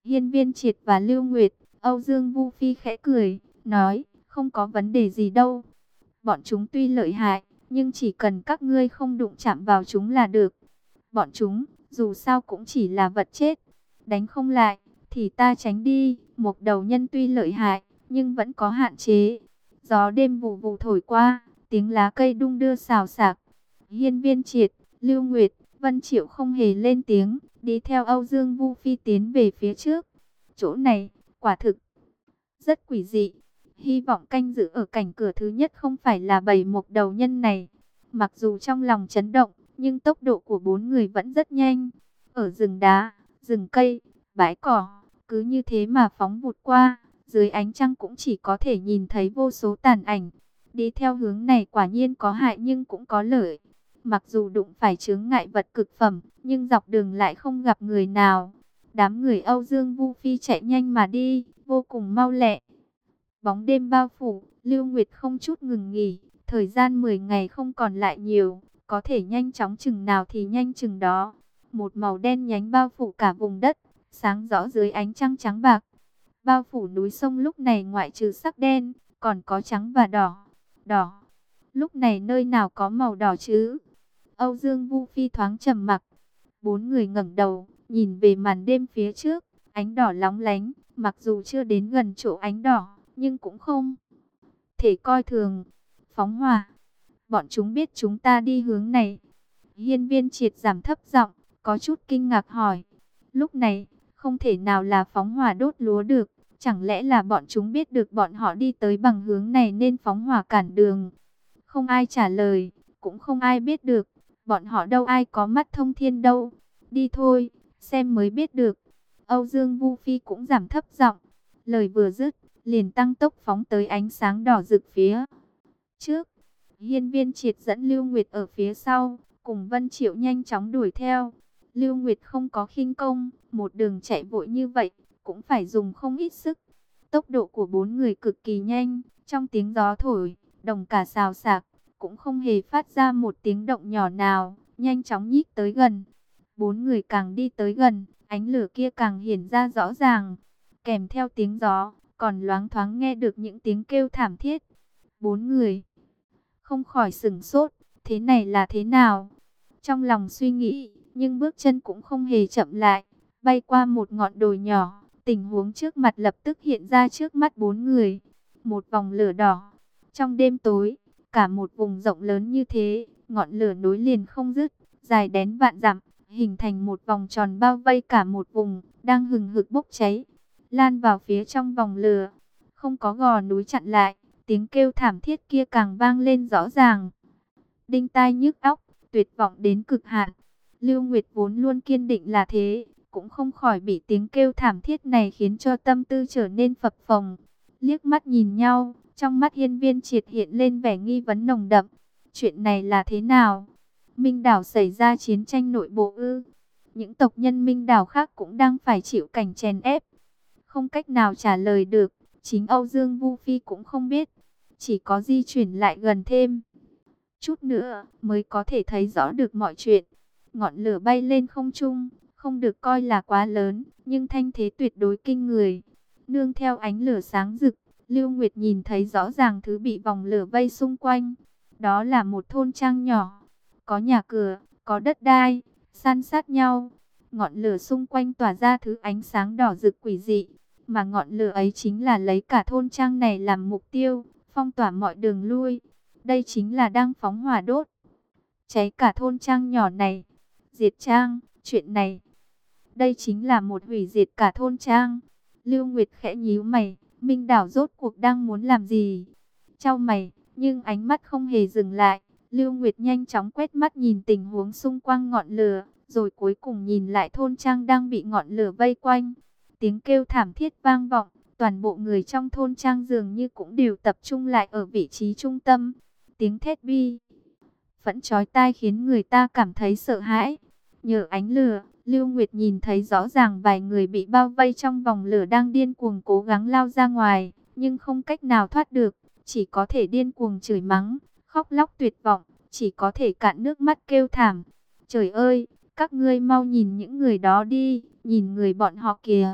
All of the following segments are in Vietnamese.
Hiên Viên Triệt và Lưu Nguyệt, Âu Dương Vu Phi khẽ cười, nói, không có vấn đề gì đâu. Bọn chúng tuy lợi hại, nhưng chỉ cần các ngươi không đụng chạm vào chúng là được. Bọn chúng, dù sao cũng chỉ là vật chết. Đánh không lại, thì ta tránh đi. Một đầu nhân tuy lợi hại, nhưng vẫn có hạn chế. Gió đêm vù vù thổi qua, tiếng lá cây đung đưa xào xạc. Hiên Viên Triệt, Lưu Nguyệt, Vân Triệu không hề lên tiếng, đi theo Âu Dương Vu Phi tiến về phía trước. Chỗ này, quả thực rất quỷ dị. Hy vọng canh giữ ở cảnh cửa thứ nhất không phải là bầy một đầu nhân này. Mặc dù trong lòng chấn động, nhưng tốc độ của bốn người vẫn rất nhanh. Ở rừng đá, rừng cây, bãi cỏ, cứ như thế mà phóng vụt qua. Dưới ánh trăng cũng chỉ có thể nhìn thấy vô số tàn ảnh. Đi theo hướng này quả nhiên có hại nhưng cũng có lợi. Mặc dù đụng phải chướng ngại vật cực phẩm, nhưng dọc đường lại không gặp người nào. Đám người Âu Dương Vu Phi chạy nhanh mà đi, vô cùng mau lẹ. Bóng đêm bao phủ, Lưu Nguyệt không chút ngừng nghỉ. Thời gian 10 ngày không còn lại nhiều, có thể nhanh chóng chừng nào thì nhanh chừng đó. Một màu đen nhánh bao phủ cả vùng đất, sáng rõ dưới ánh trăng trắng bạc. Bao phủ núi sông lúc này ngoại trừ sắc đen, còn có trắng và đỏ. Đỏ, lúc này nơi nào có màu đỏ chứ? Âu Dương Vu Phi thoáng trầm mặc. Bốn người ngẩng đầu, nhìn về màn đêm phía trước, ánh đỏ lóng lánh, mặc dù chưa đến gần chỗ ánh đỏ, nhưng cũng không thể coi thường. Phóng hỏa, bọn chúng biết chúng ta đi hướng này. Hiên Viên Triệt giảm thấp giọng, có chút kinh ngạc hỏi. Lúc này, không thể nào là phóng hỏa đốt lúa được, chẳng lẽ là bọn chúng biết được bọn họ đi tới bằng hướng này nên phóng hỏa cản đường? Không ai trả lời, cũng không ai biết được, bọn họ đâu ai có mắt thông thiên đâu. Đi thôi, xem mới biết được. Âu Dương Vu Phi cũng giảm thấp giọng, lời vừa dứt, liền tăng tốc phóng tới ánh sáng đỏ rực phía trước. Hiên Viên Triệt dẫn Lưu Nguyệt ở phía sau, cùng Vân Triệu nhanh chóng đuổi theo. Lưu Nguyệt không có khinh công, một đường chạy vội như vậy, cũng phải dùng không ít sức. Tốc độ của bốn người cực kỳ nhanh, trong tiếng gió thổi, đồng cả xào xạc, cũng không hề phát ra một tiếng động nhỏ nào, nhanh chóng nhích tới gần. Bốn người càng đi tới gần, ánh lửa kia càng hiển ra rõ ràng, kèm theo tiếng gió, còn loáng thoáng nghe được những tiếng kêu thảm thiết. Bốn người không khỏi sửng sốt, thế này là thế nào? Trong lòng suy nghĩ, nhưng bước chân cũng không hề chậm lại, bay qua một ngọn đồi nhỏ, tình huống trước mặt lập tức hiện ra trước mắt bốn người. Một vòng lửa đỏ, trong đêm tối, cả một vùng rộng lớn như thế, ngọn lửa nối liền không dứt, dài đến vạn dặm, hình thành một vòng tròn bao vây cả một vùng, đang hừng hực bốc cháy, lan vào phía trong vòng lửa. Không có gò núi chặn lại, tiếng kêu thảm thiết kia càng vang lên rõ ràng, đinh tai nhức óc, tuyệt vọng đến cực hạn. Lưu Nguyệt vốn luôn kiên định là thế, cũng không khỏi bị tiếng kêu thảm thiết này khiến cho tâm tư trở nên phập phồng. Liếc mắt nhìn nhau, trong mắt Hiên Viên Triệt hiện lên vẻ nghi vấn nồng đậm. Chuyện này là thế nào? Minh đảo xảy ra chiến tranh nội bộ ư? Những tộc nhân Minh đảo khác cũng đang phải chịu cảnh chèn ép. Không cách nào trả lời được, chính Âu Dương Vu Phi cũng không biết. Chỉ có di chuyển lại gần thêm chút nữa mới có thể thấy rõ được mọi chuyện. Ngọn lửa bay lên không trung, không được coi là quá lớn, nhưng thanh thế tuyệt đối kinh người. Nương theo ánh lửa sáng rực, Lưu Nguyệt nhìn thấy rõ ràng thứ bị vòng lửa vây xung quanh. Đó là một thôn trang nhỏ, có nhà cửa, có đất đai, san sát nhau. Ngọn lửa xung quanh tỏa ra thứ ánh sáng đỏ rực quỷ dị, mà ngọn lửa ấy chính là lấy cả thôn trang này làm mục tiêu, phong tỏa mọi đường lui. Đây chính là đang phóng hỏa đốt cháy cả thôn trang nhỏ này. Diệt trang, chuyện này, đây chính là một hủy diệt cả thôn trang. Lưu Nguyệt khẽ nhíu mày, Minh đảo rốt cuộc đang muốn làm gì? Chau mày, nhưng ánh mắt không hề dừng lại. Lưu Nguyệt nhanh chóng quét mắt nhìn tình huống xung quanh ngọn lửa, rồi cuối cùng nhìn lại thôn trang đang bị ngọn lửa vây quanh. Tiếng kêu thảm thiết vang vọng, toàn bộ người trong thôn trang dường như cũng đều tập trung lại ở vị trí trung tâm. Tiếng thét bi phẫn chói tai khiến người ta cảm thấy sợ hãi. Nhờ ánh lửa, Lưu Nguyệt nhìn thấy rõ ràng vài người bị bao vây trong vòng lửa đang điên cuồng cố gắng lao ra ngoài, nhưng không cách nào thoát được, chỉ có thể điên cuồng chửi mắng, khóc lóc tuyệt vọng, chỉ có thể cạn nước mắt kêu thảm. Trời ơi, các ngươi mau nhìn những người đó đi, nhìn người bọn họ kìa.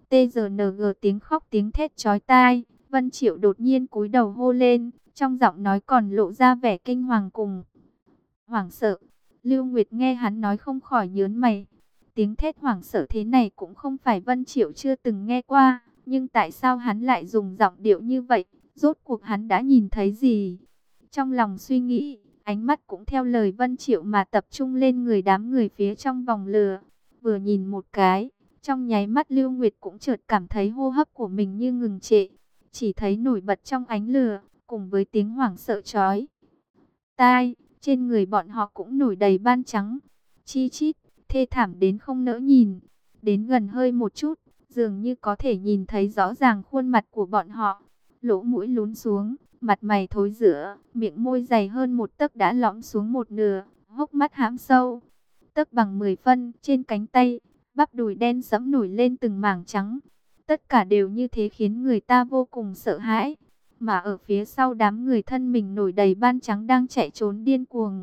TGNG tiếng khóc tiếng thét chói tai. Vân Triệu đột nhiên cúi đầu hô lên, trong giọng nói còn lộ ra vẻ kinh hoàng cùng hoảng sợ. Lưu Nguyệt nghe hắn nói không khỏi nhớn mày. Tiếng thét hoảng sợ thế này cũng không phải Vân Triệu chưa từng nghe qua, nhưng tại sao hắn lại dùng giọng điệu như vậy? Rốt cuộc hắn đã nhìn thấy gì? Trong lòng suy nghĩ, ánh mắt cũng theo lời Vân Triệu mà tập trung lên người đám người phía trong vòng lửa. Vừa nhìn một cái, trong nháy mắt Lưu Nguyệt cũng chợt cảm thấy hô hấp của mình như ngừng trệ. Chỉ thấy nổi bật trong ánh lửa, cùng với tiếng hoảng sợ chói tai, trên người bọn họ cũng nổi đầy ban trắng. Chi chít, thê thảm đến không nỡ nhìn. Đến gần hơi một chút, dường như có thể nhìn thấy rõ ràng khuôn mặt của bọn họ. Lỗ mũi lún xuống, mặt mày thối rữa, miệng môi dày hơn một tấc đã lõm xuống một nửa, hốc mắt hãm sâu, tấc bằng 10 phân, trên cánh tay, bắp đùi đen sẫm nổi lên từng mảng trắng. Tất cả đều như thế khiến người ta vô cùng sợ hãi. Mà ở phía sau đám người thân mình nổi đầy ban trắng đang chạy trốn điên cuồng.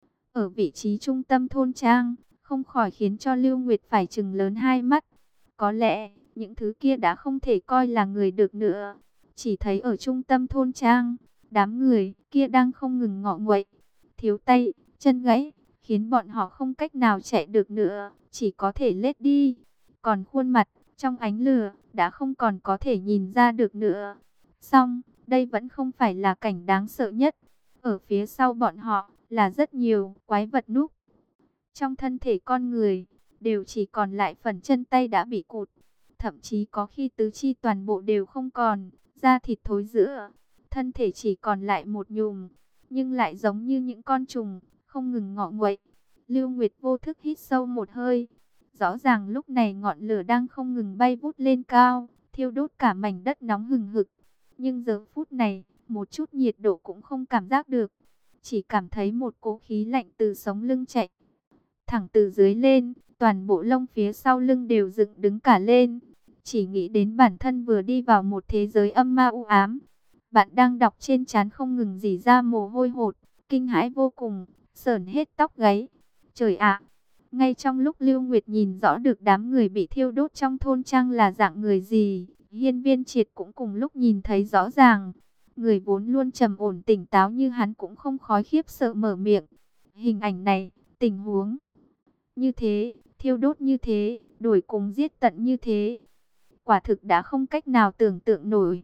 Ở vị trí trung tâm thôn trang, không khỏi khiến cho Lưu Nguyệt phải trừng lớn hai mắt. Có lẽ, những thứ kia đã không thể coi là người được nữa. Chỉ thấy ở trung tâm thôn trang, đám người kia đang không ngừng ngọ nguậy, thiếu tay, chân gãy, khiến bọn họ không cách nào chạy được nữa, chỉ có thể lết đi. Còn khuôn mặt, trong ánh lửa, đã không còn có thể nhìn ra được nữa. Song, đây vẫn không phải là cảnh đáng sợ nhất. Ở phía sau bọn họ, là rất nhiều quái vật núp trong thân thể con người, đều chỉ còn lại phần chân tay đã bị cụt. Thậm chí có khi tứ chi toàn bộ đều không còn, da thịt thối rữa, thân thể chỉ còn lại một nhùm, nhưng lại giống như những con trùng, không ngừng ngọ nguậy. Lưu Nguyệt vô thức hít sâu một hơi. Rõ ràng lúc này ngọn lửa đang không ngừng bay vút lên cao, thiêu đốt cả mảnh đất nóng hừng hực. Nhưng giờ phút này, một chút nhiệt độ cũng không cảm giác được. Chỉ cảm thấy một cỗ khí lạnh từ sống lưng chạy thẳng từ dưới lên, toàn bộ lông phía sau lưng đều dựng đứng cả lên. Chỉ nghĩ đến bản thân vừa đi vào một thế giới âm ma u ám. Bạn đang đọc trên trán không ngừng rỉ ra mồ hôi hột, kinh hãi vô cùng, sởn hết tóc gáy. Trời ạ! Ngay trong lúc Lưu Nguyệt nhìn rõ được đám người bị thiêu đốt trong thôn trang là dạng người gì, Hiên Viên Triệt cũng cùng lúc nhìn thấy rõ ràng. Người vốn luôn trầm ổn tỉnh táo như hắn cũng không khói khiếp sợ mở miệng. Hình ảnh này, tình huống như thế, thiêu đốt như thế, đuổi cùng giết tận như thế, quả thực đã không cách nào tưởng tượng nổi.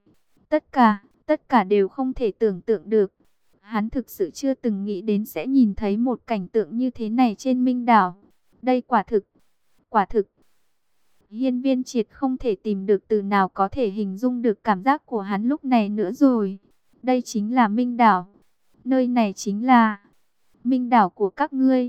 Tất cả đều không thể tưởng tượng được. Hắn thực sự chưa từng nghĩ đến sẽ nhìn thấy một cảnh tượng như thế này trên Minh Đảo. Đây quả thực. Hiên Viên Triệt không thể tìm được từ nào có thể hình dung được cảm giác của hắn lúc này nữa rồi. Đây chính là Minh Đảo. Nơi này chính là Minh Đảo của các ngươi.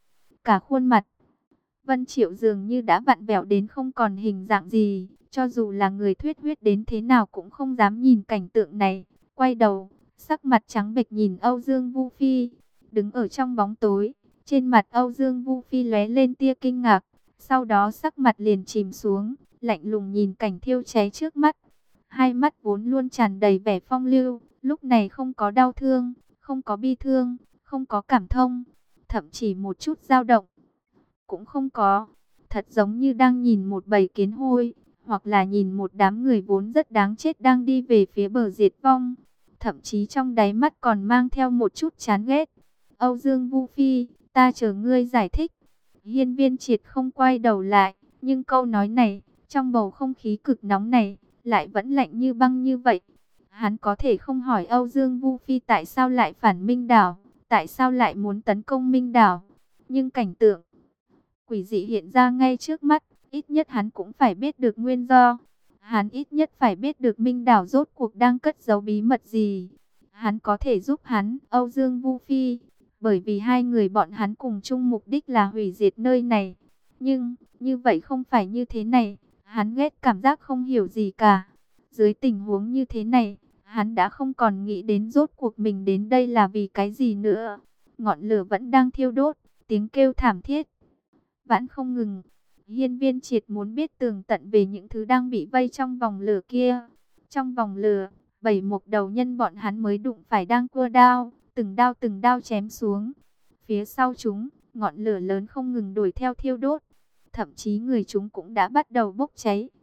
Cả khuôn mặt Vân Triệu dường như đã vặn vẹo đến không còn hình dạng gì. Cho dù là người thuyết huyết đến thế nào cũng không dám nhìn cảnh tượng này. Quay đầu, sắc mặt trắng bệch nhìn Âu Dương Vu Phi. Đứng ở trong bóng tối, trên mặt Âu Dương Vu Phi lóe lên tia kinh ngạc. Sau đó sắc mặt liền chìm xuống, lạnh lùng nhìn cảnh thiêu cháy trước mắt. Hai mắt vốn luôn tràn đầy vẻ phong lưu, lúc này không có đau thương, không có bi thương, không có cảm thông, thậm chí một chút dao động cũng không có. Thật giống như đang nhìn một bầy kiến hôi, hoặc là nhìn một đám người vốn rất đáng chết đang đi về phía bờ diệt vong. Thậm chí trong đáy mắt còn mang theo một chút chán ghét. Âu Dương Vu Phi, ta chờ ngươi giải thích. Hiên Viên Triệt không quay đầu lại, nhưng câu nói này, trong bầu không khí cực nóng này, lại vẫn lạnh như băng như vậy. Hắn có thể không hỏi Âu Dương Vu Phi tại sao lại phản Minh Đảo, tại sao lại muốn tấn công Minh Đảo. Nhưng cảnh tượng quỷ dị hiện ra ngay trước mắt, ít nhất hắn cũng phải biết được nguyên do. Hắn ít nhất phải biết được Minh Đảo rốt cuộc đang cất giấu bí mật gì. Hắn có thể giúp hắn, Âu Dương Vu Phi, bởi vì hai người bọn hắn cùng chung mục đích là hủy diệt nơi này. Nhưng, như vậy không phải như thế này, hắn ghét cảm giác không hiểu gì cả. Dưới tình huống như thế này, hắn đã không còn nghĩ đến rốt cuộc mình đến đây là vì cái gì nữa. Ngọn lửa vẫn đang thiêu đốt, tiếng kêu thảm thiết vẫn không ngừng. Hiên Viên Triệt muốn biết tường tận về những thứ đang bị vây trong vòng lửa kia. Trong vòng lửa, 7 mục đầu nhân bọn hắn mới đụng phải đang cua đao, từng đao chém xuống. Phía sau chúng, ngọn lửa lớn không ngừng đuổi theo thiêu đốt. Thậm chí người chúng cũng đã bắt đầu bốc cháy,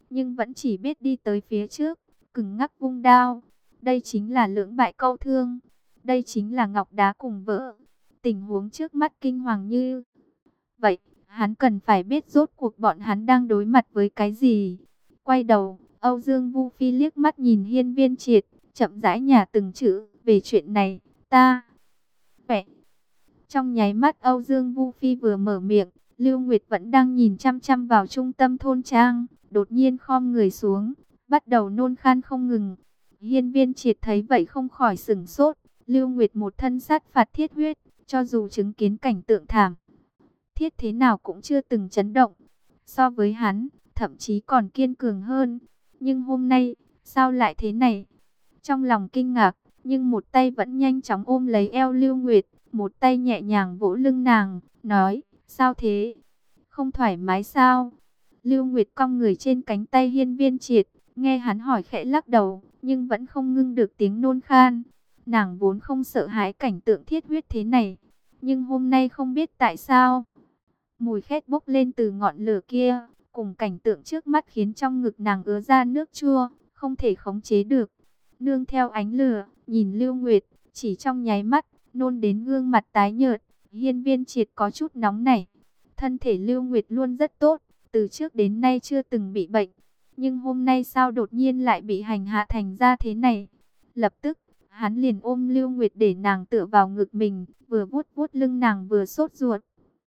nhưng vẫn chỉ biết đi tới phía trước, cứng ngắc vung đao. Đây chính là lưỡng bại câu thương, đây chính là ngọc đá cùng vỡ. Tình huống trước mắt kinh hoàng như vậy, hắn cần phải biết rốt cuộc bọn hắn đang đối mặt với cái gì. Quay đầu, Âu Dương Vu Phi liếc mắt nhìn Hiên Viên Triệt, chậm rãi nhả từng chữ, về chuyện này, ta... Vậy, trong nháy mắt Âu Dương Vu Phi vừa mở miệng, Lưu Nguyệt vẫn đang nhìn chăm chăm vào trung tâm thôn trang, đột nhiên khom người xuống, bắt đầu nôn khan không ngừng. Hiên Viên Triệt thấy vậy không khỏi sửng sốt, Lưu Nguyệt một thân sát phạt thiết huyết, cho dù chứng kiến cảnh tượng thảm thiết thế nào cũng chưa từng chấn động. So với hắn, thậm chí còn kiên cường hơn. Nhưng hôm nay, sao lại thế này? Trong lòng kinh ngạc, nhưng một tay vẫn nhanh chóng ôm lấy eo Lưu Nguyệt, một tay nhẹ nhàng vỗ lưng nàng, nói, sao thế? Không thoải mái sao? Lưu Nguyệt cong người trên cánh tay Hiên Viên Triệt, nghe hắn hỏi khẽ lắc đầu, nhưng vẫn không ngưng được tiếng nôn khan. Nàng vốn không sợ hãi cảnh tượng thiết huyết thế này, nhưng hôm nay không biết tại sao, mùi khét bốc lên từ ngọn lửa kia, cùng cảnh tượng trước mắt khiến trong ngực nàng ứa ra nước chua, không thể khống chế được. Nương theo ánh lửa, nhìn Lưu Nguyệt, chỉ trong nháy mắt, nôn đến gương mặt tái nhợt. Hiên Viên Triệt có chút nóng nảy. Thân thể Lưu Nguyệt luôn rất tốt, từ trước đến nay chưa từng bị bệnh. Nhưng hôm nay sao đột nhiên lại bị hành hạ thành ra thế này? Lập tức, hắn liền ôm Lưu Nguyệt để nàng tựa vào ngực mình, vừa vuốt vuốt lưng nàng vừa sốt ruột.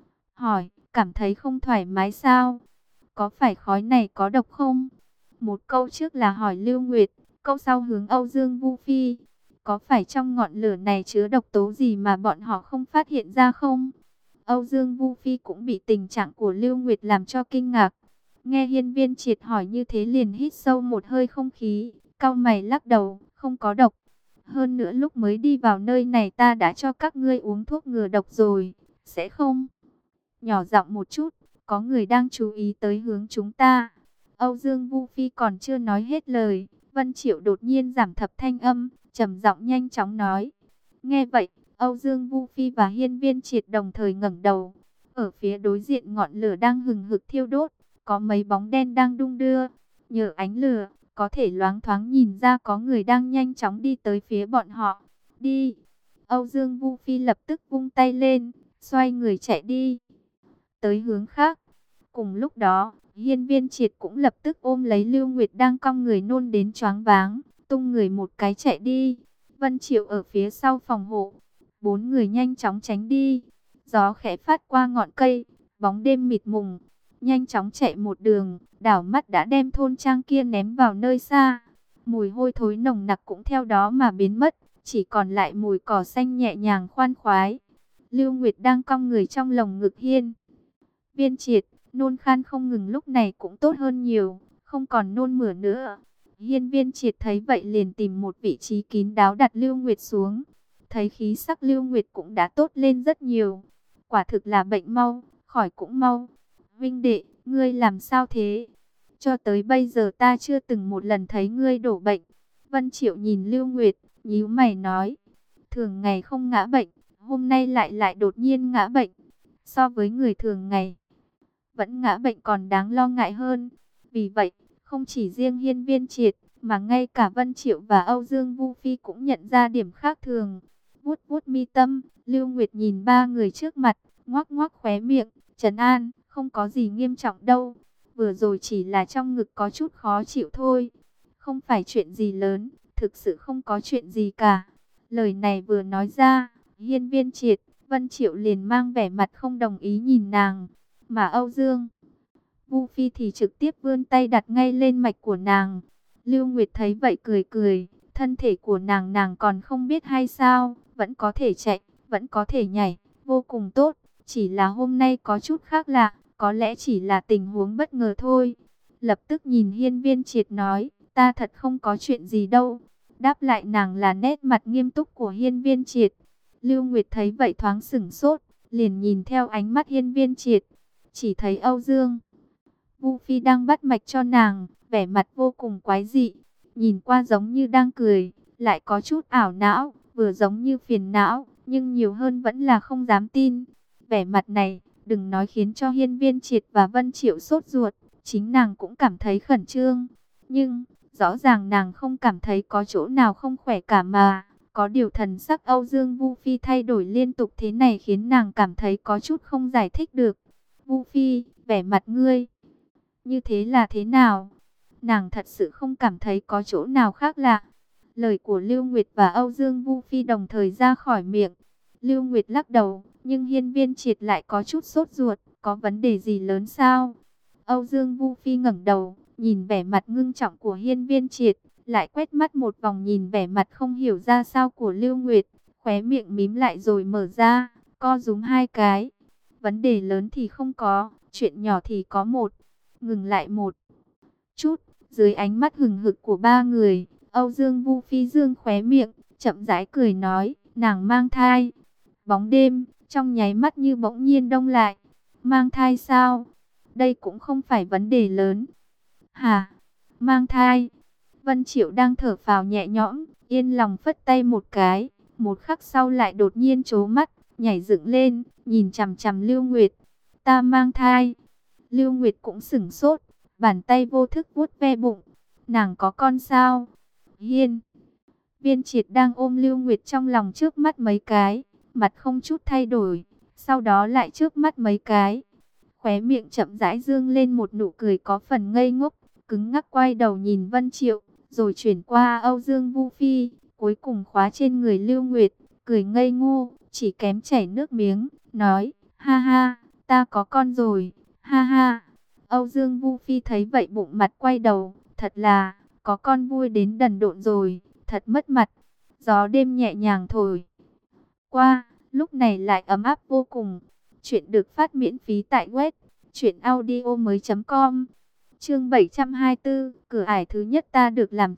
Hỏi, cảm thấy không thoải mái sao? Có phải khói này có độc không? Một câu trước là hỏi Lưu Nguyệt, câu sau hướng Âu Dương Vu Phi. Có phải trong ngọn lửa này chứa độc tố gì mà bọn họ không phát hiện ra không? Âu Dương Vu Phi cũng bị tình trạng của Lưu Nguyệt làm cho kinh ngạc. Nghe Hiên Viên Triệt hỏi như thế liền hít sâu một hơi không khí, cau mày lắc đầu, không có độc. Hơn nữa lúc mới đi vào nơi này ta đã cho các ngươi uống thuốc ngừa độc rồi, sẽ không? Nhỏ giọng một chút, có người đang chú ý tới hướng chúng ta. Âu Dương Vu Phi còn chưa nói hết lời, Vân Triệu đột nhiên giảm thấp thanh âm, trầm giọng nhanh chóng nói. Nghe vậy, Âu Dương Vu Phi và Hiên Viên Triệt đồng thời ngẩng đầu. Ở phía đối diện ngọn lửa đang hừng hực thiêu đốt, có mấy bóng đen đang đung đưa. Nhờ ánh lửa, có thể loáng thoáng nhìn ra có người đang nhanh chóng đi tới phía bọn họ. Đi! Âu Dương Vu Phi lập tức vung tay lên, xoay người chạy đi tới hướng khác. Cùng lúc đó, Hiên Viên Triệt cũng lập tức ôm lấy Lưu Nguyệt đang cong người nôn đến choáng váng, tung người một cái chạy đi. Vân Triệu ở phía sau phòng hộ, bốn người nhanh chóng tránh đi. Gió khẽ phát qua ngọn cây, bóng đêm mịt mùng, nhanh chóng chạy một đường, đảo mắt đã đem thôn trang kia ném vào nơi xa. Mùi hôi thối nồng nặc cũng theo đó mà biến mất, chỉ còn lại mùi cỏ xanh nhẹ nhàng khoan khoái. Lưu Nguyệt đang cong người trong lồng ngực Hiên Viên Triệt, nôn khan không ngừng lúc này cũng tốt hơn nhiều, không còn nôn mửa nữa. Hiên Viên Triệt thấy vậy liền tìm một vị trí kín đáo đặt Lưu Nguyệt xuống. Thấy khí sắc Lưu Nguyệt cũng đã tốt lên rất nhiều. Quả thực là bệnh mau, khỏi cũng mau. Vinh đệ, ngươi làm sao thế? Cho tới bây giờ ta chưa từng một lần thấy ngươi đổ bệnh. Vân Triệu nhìn Lưu Nguyệt, nhíu mày nói. Thường ngày không ngã bệnh, hôm nay lại đột nhiên ngã bệnh. So với người thường ngày, vẫn ngã bệnh còn đáng lo ngại hơn. Vì vậy, không chỉ riêng Hiên Viên Triệt, mà ngay cả Vân Triệu và Âu Dương Vu Phi cũng nhận ra điểm khác thường. Vuốt vuốt mi tâm, Lưu Nguyệt nhìn ba người trước mặt, ngoác ngoác khóe miệng, trấn an, không có gì nghiêm trọng đâu. Vừa rồi chỉ là trong ngực có chút khó chịu thôi. Không phải chuyện gì lớn, thực sự không có chuyện gì cả. Lời này vừa nói ra, Hiên Viên Triệt, Vân Triệu liền mang vẻ mặt không đồng ý nhìn nàng. Mà Âu Dương Vu Phi thì trực tiếp vươn tay đặt ngay lên mạch của nàng. Lưu Nguyệt thấy vậy cười cười, thân thể của nàng còn không biết hay sao, vẫn có thể chạy, vẫn có thể nhảy, vô cùng tốt. Chỉ là hôm nay có chút khác lạ, có lẽ chỉ là tình huống bất ngờ thôi. Lập tức nhìn Hiên Viên Triệt nói, ta thật không có chuyện gì đâu. Đáp lại nàng là nét mặt nghiêm túc của Hiên Viên Triệt. Lưu Nguyệt thấy vậy thoáng sửng sốt, liền nhìn theo ánh mắt Hiên Viên Triệt. Chỉ thấy Âu Dương Vu Phi đang bắt mạch cho nàng, vẻ mặt vô cùng quái dị. Nhìn qua giống như đang cười, lại có chút ảo não, vừa giống như phiền não, nhưng nhiều hơn vẫn là không dám tin. Vẻ mặt này, đừng nói khiến cho Hiên Viên Triệt và Vân Triệu sốt ruột, Chính nàng cũng cảm thấy khẩn trương, nhưng rõ ràng nàng không cảm thấy có chỗ nào không khỏe cả mà. Có điều thần sắc Âu Dương Vu Phi thay đổi liên tục thế này khiến nàng cảm thấy có chút không giải thích được. Vu Phi, vẻ mặt ngươi như thế là thế nào? Nàng thật sự không cảm thấy có chỗ nào khác lạ. Lời của Lưu Nguyệt và Âu Dương Vu Phi đồng thời ra khỏi miệng. Lưu Nguyệt lắc đầu, nhưng Hiên Viên Triệt lại có chút sốt ruột, có vấn đề gì lớn sao? Âu Dương Vu Phi ngẩng đầu, nhìn vẻ mặt ngưng trọng của Hiên Viên Triệt, lại quét mắt một vòng nhìn vẻ mặt không hiểu ra sao của Lưu Nguyệt, khóe miệng mím lại rồi mở ra, co rúm hai cái. Vấn đề lớn thì không có, chuyện nhỏ thì có một. Ngừng lại một chút, dưới ánh mắt hừng hực của ba người, Âu Dương Vu Phi dương khóe miệng, chậm rãi cười nói, nàng mang thai. Bóng đêm, trong nháy mắt như bỗng nhiên đông lại. Mang thai sao? Đây cũng không phải vấn đề lớn. Hả? Mang thai? Vân Triệu đang thở phào nhẹ nhõm, yên lòng phất tay một cái. Một khắc sau lại đột nhiên trố mắt, nhảy dựng lên, nhìn chằm chằm Lưu Nguyệt. Ta mang thai. Lưu Nguyệt cũng sửng sốt, bàn tay vô thức vuốt ve bụng. Nàng có con sao? Hiên Viên Triệt đang ôm Lưu Nguyệt trong lòng trước mắt mấy cái, mặt không chút thay đổi, sau đó lại trước mắt mấy cái. Khóe miệng chậm rãi dương lên một nụ cười có phần ngây ngốc, cứng ngắc quay đầu nhìn Vân Triệu, rồi chuyển qua Âu Dương Vu Phi, cuối cùng khóa trên người Lưu Nguyệt, cười ngây ngô, chỉ kém chảy nước miếng, nói, ha ha, ta có con rồi, ha ha. Âu Dương Vu Phi thấy vậy bụng mặt quay đầu, thật là, có con vui đến đần độn rồi, thật mất mặt. Gió đêm nhẹ nhàng thổi qua, lúc này lại ấm áp vô cùng. Chuyện được phát miễn phí tại web truyệnaudiomoi.com. Chương 724, cửa ải thứ nhất ta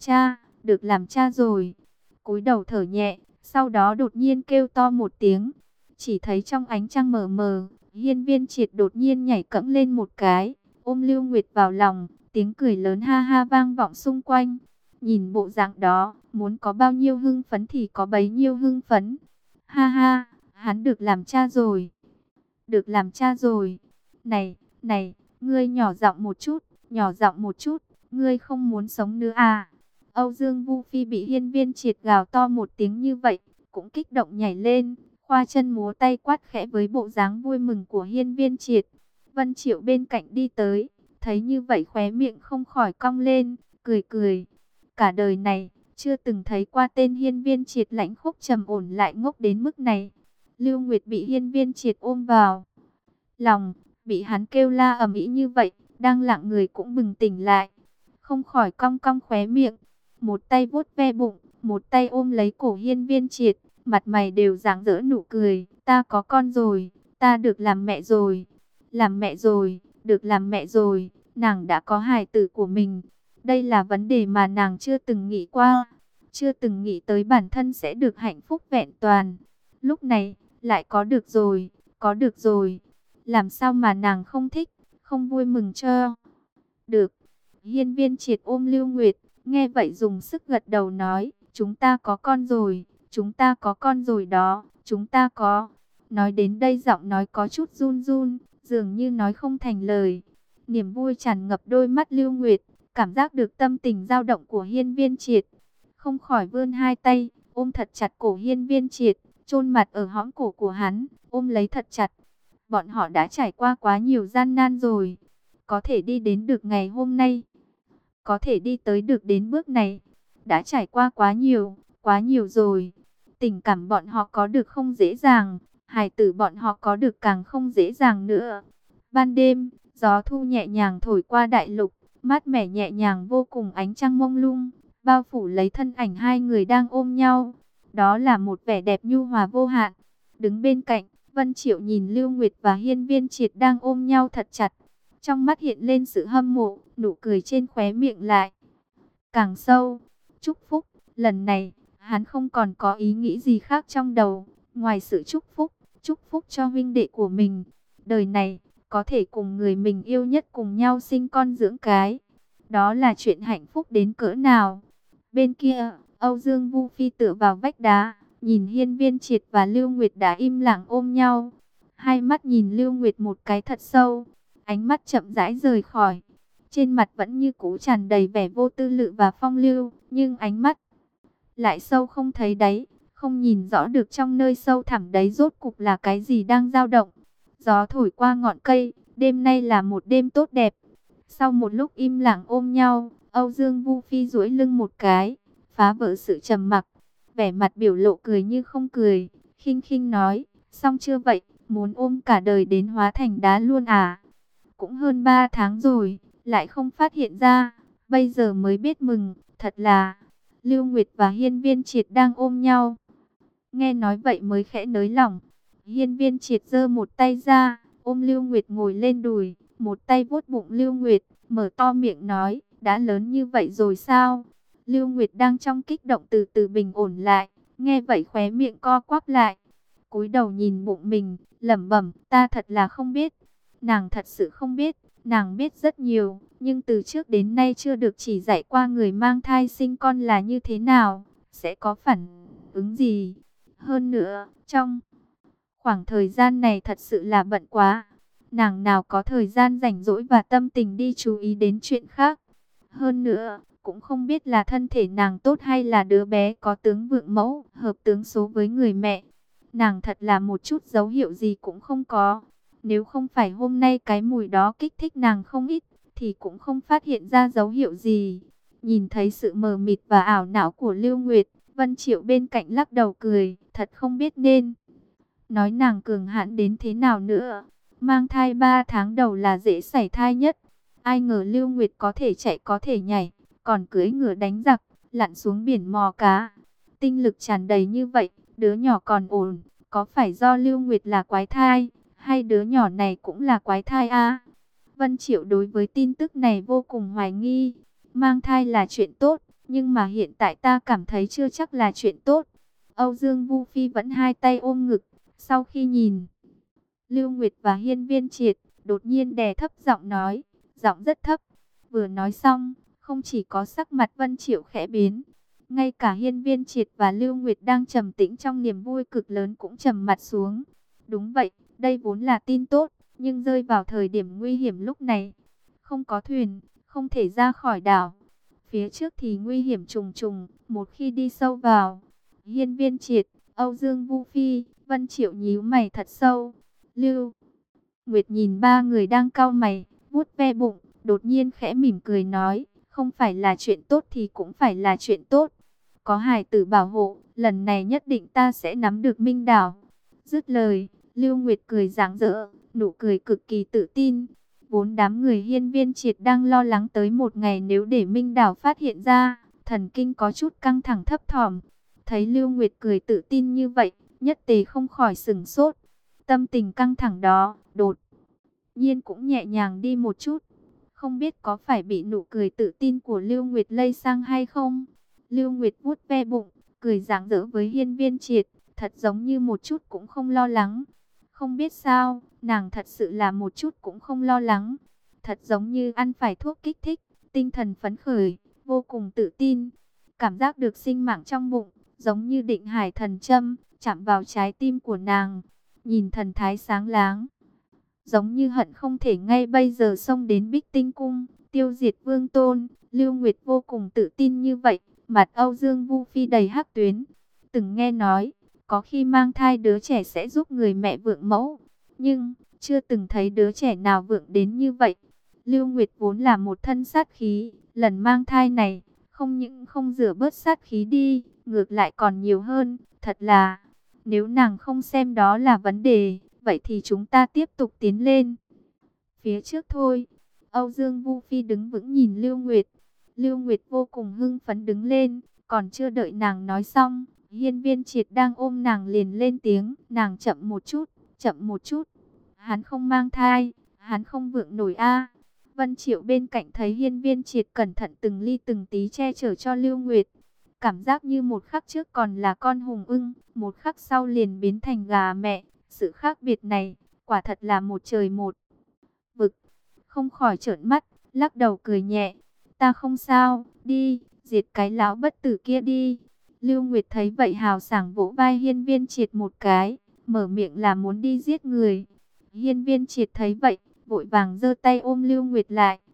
được làm cha rồi. Cúi đầu thở nhẹ, sau đó đột nhiên kêu to một tiếng. Chỉ thấy trong ánh trăng mờ mờ, Hiên Viên Triệt đột nhiên nhảy cẫng lên một cái, ôm Lưu Nguyệt vào lòng, tiếng cười lớn ha ha vang vọng xung quanh. Nhìn bộ dạng đó, muốn có bao nhiêu hưng phấn thì có bấy nhiêu hưng phấn. Ha ha, hắn được làm cha rồi. Được làm cha rồi. Này, này, ngươi nhỏ giọng một chút, nhỏ giọng một chút, ngươi không muốn sống nữa à? Âu Dương Vu Phi bị Hiên Viên Triệt gào to một tiếng như vậy, cũng kích động nhảy lên, khoa chân múa tay quát khẽ với bộ dáng vui mừng của Hiên Viên Triệt. Vân Triệu bên cạnh đi tới, thấy như vậy khóe miệng không khỏi cong lên, cười cười. Cả đời này, chưa từng thấy qua tên Hiên Viên Triệt lãnh khốc trầm ổn lại ngốc đến mức này. Lưu Nguyệt bị Hiên Viên Triệt ôm vào lòng, bị hắn kêu la ầm ĩ như vậy, đang lặng người cũng bừng tỉnh lại, không khỏi cong cong khóe miệng, một tay vuốt ve bụng, một tay ôm lấy cổ Hiên Viên Triệt, mặt mày đều rạng rỡ nụ cười, ta có con rồi, ta được làm mẹ rồi, làm mẹ rồi, được làm mẹ rồi, nàng đã có hài tử của mình. Đây là vấn đề mà nàng chưa từng nghĩ qua, chưa từng nghĩ tới bản thân sẽ được hạnh phúc vẹn toàn. Lúc này, lại có được rồi, có được rồi. Làm sao mà nàng không thích, không vui mừng cho được. Hiên Viên Triệt ôm Lưu Nguyệt, nghe vậy dùng sức gật đầu nói, chúng ta có con rồi, chúng ta có con rồi đó, chúng ta có. Nói đến đây giọng nói có chút run run, dường như nói không thành lời. Niềm vui tràn ngập đôi mắt Lưu Nguyệt, cảm giác được tâm tình dao động của Hiên Viên Triệt, không khỏi vươn hai tay, ôm thật chặt cổ Hiên Viên Triệt, chôn mặt ở hõm cổ của hắn, ôm lấy thật chặt. Bọn họ đã trải qua quá nhiều gian nan rồi, có thể đi đến được ngày hôm nay, có thể đi tới được đến bước này, đã trải qua quá nhiều rồi. Tình cảm bọn họ có được không dễ dàng, hài tử bọn họ có được càng không dễ dàng nữa. Ban đêm, gió thu nhẹ nhàng thổi qua đại lục, mát mẻ nhẹ nhàng vô cùng, ánh trăng mông lung, bao phủ lấy thân ảnh hai người đang ôm nhau. Đó là một vẻ đẹp nhu hòa vô hạn. Đứng bên cạnh, Vân Triệu nhìn Lưu Nguyệt và Hiên Viên Triệt đang ôm nhau thật chặt. Trong mắt hiện lên sự hâm mộ, nụ cười trên khóe miệng lại càng sâu. Chúc phúc, lần này, hắn không còn có ý nghĩ gì khác trong đầu, ngoài sự chúc phúc cho huynh đệ của mình. Đời này, có thể cùng người mình yêu nhất cùng nhau sinh con dưỡng cái. Đó là chuyện hạnh phúc đến cỡ nào. Bên kia, Âu Dương Vu Phi tựa vào vách đá, nhìn Hiên Viên Triệt và Lưu Nguyệt đã im lặng ôm nhau. Hai mắt nhìn Lưu Nguyệt một cái thật sâu, ánh mắt chậm rãi rời khỏi. trên mặt vẫn như cũ tràn đầy vẻ vô tư lự và phong lưu, nhưng ánh mắt lại sâu không thấy đáy, không nhìn rõ được trong nơi sâu thẳm đấy rốt cục là cái gì đang dao động. Gió thổi qua ngọn cây, đêm nay là một đêm tốt đẹp. Sau một lúc im lặng ôm nhau, Âu Dương Vu Phi duỗi lưng một cái, phá vỡ sự trầm mặc, vẻ mặt biểu lộ cười như không cười, khinh khinh nói, xong chưa vậy, muốn ôm cả đời đến hóa thành đá luôn à? Cũng hơn 3 tháng rồi, lại không phát hiện ra, bây giờ mới biết mừng, thật là... Lưu Nguyệt và Hiên Viên Triệt đang ôm nhau. Nghe nói vậy mới khẽ nới lỏng. Hiên Viên Triệt giơ một tay ra, ôm Lưu Nguyệt ngồi lên đùi, một tay vuốt bụng Lưu Nguyệt, mở to miệng nói, đã lớn như vậy rồi sao? Lưu Nguyệt đang trong kích động từ từ bình ổn lại, nghe vậy khóe miệng co quắp lại. Cúi đầu nhìn bụng mình, lẩm bẩm, ta thật là không biết. Nàng thật sự không biết, nàng biết rất nhiều, nhưng từ trước đến nay chưa được chỉ dạy qua người mang thai sinh con là như thế nào, sẽ có phản ứng gì. Hơn nữa, trong khoảng thời gian này thật sự là bận quá, nàng nào có thời gian rảnh rỗi và tâm tình đi chú ý đến chuyện khác. Hơn nữa, cũng không biết là thân thể nàng tốt hay là đứa bé có tướng vượng mẫu, hợp tướng số với người mẹ. Nàng thật là một chút dấu hiệu gì cũng không có. Nếu không phải hôm nay cái mùi đó kích thích nàng không ít, thì cũng không phát hiện ra dấu hiệu gì. Nhìn thấy sự mờ mịt và ảo não của Lưu Nguyệt, Vân Triệu bên cạnh lắc đầu cười, thật không biết nên nói nàng cường hãn đến thế nào nữa. Mang thai 3 tháng đầu là dễ sảy thai nhất. Ai ngờ Lưu Nguyệt có thể chạy có thể nhảy, còn cưỡi ngựa đánh giặc, lặn xuống biển mò cá. Tinh lực tràn đầy như vậy, đứa nhỏ còn ổn, có phải do Lưu Nguyệt là quái thai, hay đứa nhỏ này cũng là quái thai a? Vân Triệu đối với tin tức này vô cùng hoài nghi. Mang thai là chuyện tốt, nhưng mà hiện tại ta cảm thấy chưa chắc là chuyện tốt. Âu Dương Vu Phi vẫn hai tay ôm ngực, sau khi nhìn Lưu Nguyệt và Hiên Viên Triệt, đột nhiên đè thấp giọng nói, giọng rất thấp. Vừa nói xong, không chỉ có sắc mặt Vân Triệu khẽ biến, ngay cả Hiên Viên Triệt và Lưu Nguyệt đang trầm tĩnh trong niềm vui cực lớn cũng trầm mặt xuống. Đúng vậy, đây vốn là tin tốt, nhưng rơi vào thời điểm nguy hiểm lúc này. Không có thuyền, không thể ra khỏi đảo. Phía trước thì nguy hiểm trùng trùng, một khi đi sâu vào. Hiên Viên Triệt, Âu Dương Vu Phi, Vân Triệu nhíu mày thật sâu. Lưu Nguyệt nhìn ba người đang cau mày, vuốt ve bụng, đột nhiên khẽ mỉm cười nói, không phải là chuyện tốt thì cũng phải là chuyện tốt. Có hài tử bảo hộ, lần này nhất định ta sẽ nắm được Minh Đảo. Dứt lời, Lưu Nguyệt cười rạng rỡ, nụ cười cực kỳ tự tin. Vốn đám người Hiên Viên Triệt đang lo lắng tới một ngày nếu để Minh Đảo phát hiện ra, thần kinh có chút căng thẳng thấp thỏm. Thấy Lưu Nguyệt cười tự tin như vậy, nhất tề không khỏi sửng sốt. Tâm tình căng thẳng đó, đột nhiên cũng nhẹ nhàng đi một chút. Không biết có phải bị nụ cười tự tin của Lưu Nguyệt lây sang hay không? Lưu Nguyệt vuốt ve bụng, cười rạng rỡ với Hiên Viên Triệt, thật giống như một chút cũng không lo lắng. Không biết sao, nàng thật sự là một chút cũng không lo lắng. Thật giống như ăn phải thuốc kích thích, tinh thần phấn khởi, vô cùng tự tin. Cảm giác được sinh mạng trong bụng, giống như định hải thần châm, chạm vào trái tim của nàng. Nhìn thần thái sáng láng, giống như hận không thể ngay bây giờ xông đến Bích Tinh Cung, tiêu diệt Vương Tôn. Lưu Nguyệt vô cùng tự tin như vậy, mặt Âu Dương Vu Phi đầy hắc tuyến. Từng nghe nói, có khi mang thai đứa trẻ sẽ giúp người mẹ vượng mẫu, nhưng chưa từng thấy đứa trẻ nào vượng đến như vậy. Lưu Nguyệt vốn là một thân sát khí, lần mang thai này, không những không rửa bớt sát khí đi, ngược lại còn nhiều hơn, thật là... Nếu nàng không xem đó là vấn đề, vậy thì chúng ta tiếp tục tiến lên phía trước thôi. Âu Dương Vu Phi đứng vững nhìn Lưu Nguyệt. Lưu Nguyệt vô cùng hưng phấn đứng lên, còn chưa đợi nàng nói xong, Hiên Viên Triệt đang ôm nàng liền lên tiếng, nàng chậm một chút, chậm một chút. Hắn không mang thai, hắn không vượng nổi a. Vân Triệu bên cạnh thấy Hiên Viên Triệt cẩn thận từng ly từng tí che chở cho Lưu Nguyệt. Cảm giác như một khắc trước còn là con hùng ưng, một khắc sau liền biến thành gà mẹ. Sự khác biệt này, quả thật là một trời một vực. Không khỏi trợn mắt, lắc đầu cười nhẹ. Ta không sao, đi, diệt cái lão bất tử kia đi. Lưu Nguyệt thấy vậy hào sảng vỗ vai Hiên Viên Triệt một cái, mở miệng là muốn đi giết người. Hiên Viên Triệt thấy vậy, vội vàng giơ tay ôm Lưu Nguyệt lại,